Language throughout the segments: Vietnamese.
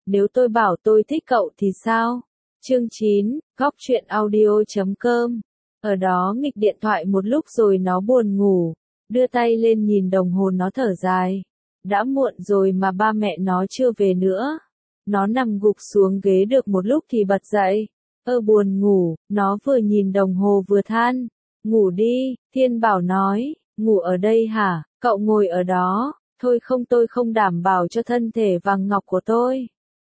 nếu tôi bảo tôi thích cậu thì sao? Chương 9, góc truyện audio.com. Ở đó nghịch điện thoại một lúc rồi nó buồn ngủ, đưa tay lên nhìn đồng hồ nó thở dài. Đã muộn rồi mà ba mẹ nó chưa về nữa. Nó nằm gục xuống ghế được một lúc thì bật dậy. Buồn ngủ, nó vừa nhìn đồng hồ vừa than. Ngủ đi, Thiên Bảo nói, ngủ ở đây hả, cậu ngồi ở đó, thôi không tôi không đảm bảo cho thân thể vàng ngọc của tôi.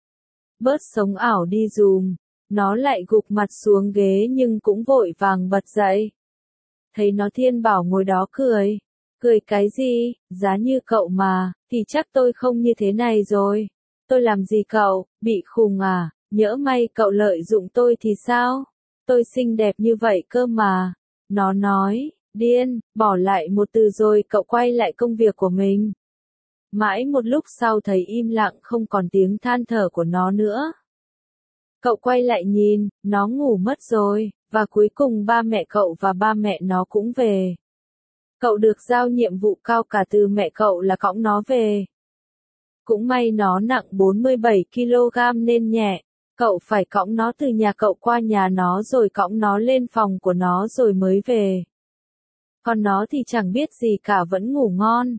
Bớt sống ảo đi dùm, nó lại gục mặt xuống ghế nhưng cũng vội vàng bật dậy. Thấy nó Thiên Bảo ngồi đó cười. Cười cái gì, giá như cậu mà, thì chắc tôi không như thế này rồi. Tôi làm gì cậu, bị khùng à, nhỡ may cậu lợi dụng tôi thì sao? Tôi xinh đẹp như vậy cơ mà. Nó nói, điên, bỏ lại một từ rồi cậu quay lại công việc của mình. Mãi một lúc sau thấy im lặng không còn tiếng than thở của nó nữa. Cậu quay lại nhìn, nó ngủ mất rồi, và cuối cùng ba mẹ cậu và ba mẹ nó cũng về. Cậu được giao nhiệm vụ cao cả từ mẹ cậu là cõng nó về. Cũng may nó nặng 47 kg nên nhẹ, cậu phải cõng nó từ nhà cậu qua nhà nó rồi cõng nó lên phòng của nó rồi mới về. Còn nó thì chẳng biết gì cả vẫn ngủ ngon.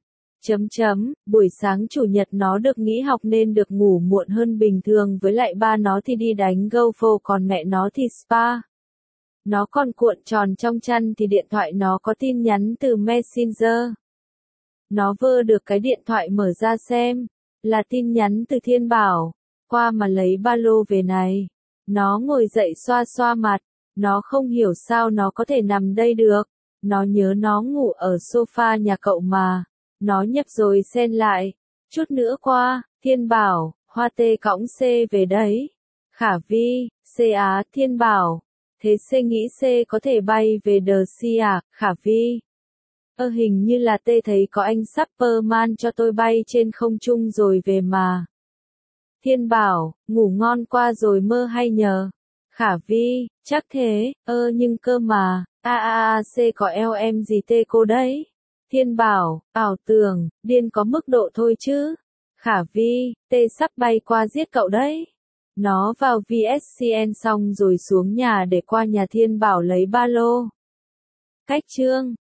Buổi sáng chủ nhật nó được nghỉ học nên được ngủ muộn hơn bình thường, với lại ba nó thì đi đánh golf còn mẹ nó thì spa. Nó còn cuộn tròn trong chăn thì điện thoại nó có tin nhắn từ Messenger. Nó vơ được cái điện thoại mở ra xem, là tin nhắn từ Thiên Bảo, qua mà lấy ba lô về này. Nó ngồi dậy xoa xoa mặt, nó không hiểu sao nó có thể nằm đây được. Nó nhớ nó ngủ ở sofa nhà cậu mà. Nó nhấp rồi xen lại, chút nữa qua, Thiên Bảo, Hoa Tê cõng C về đấy. Khả Vi, C á, Thiên Bảo. Thế C nghĩ C có thể bay về đờ Si à, Khả Vi? Hình như là T thấy có anh Superman cho tôi bay trên không trung rồi về mà. Thiên Bảo, ngủ ngon qua rồi mơ hay nhờ? Khả Vi, chắc thế, nhưng cơ mà, C có eo em gì tê cô đấy? Thiên Bảo, ảo tưởng, điên có mức độ thôi chứ. Khả Vi, T sắp bay qua giết cậu đấy. Nó vào VSCN xong rồi xuống nhà để qua nhà Thiên Bảo lấy ba lô. Cách chương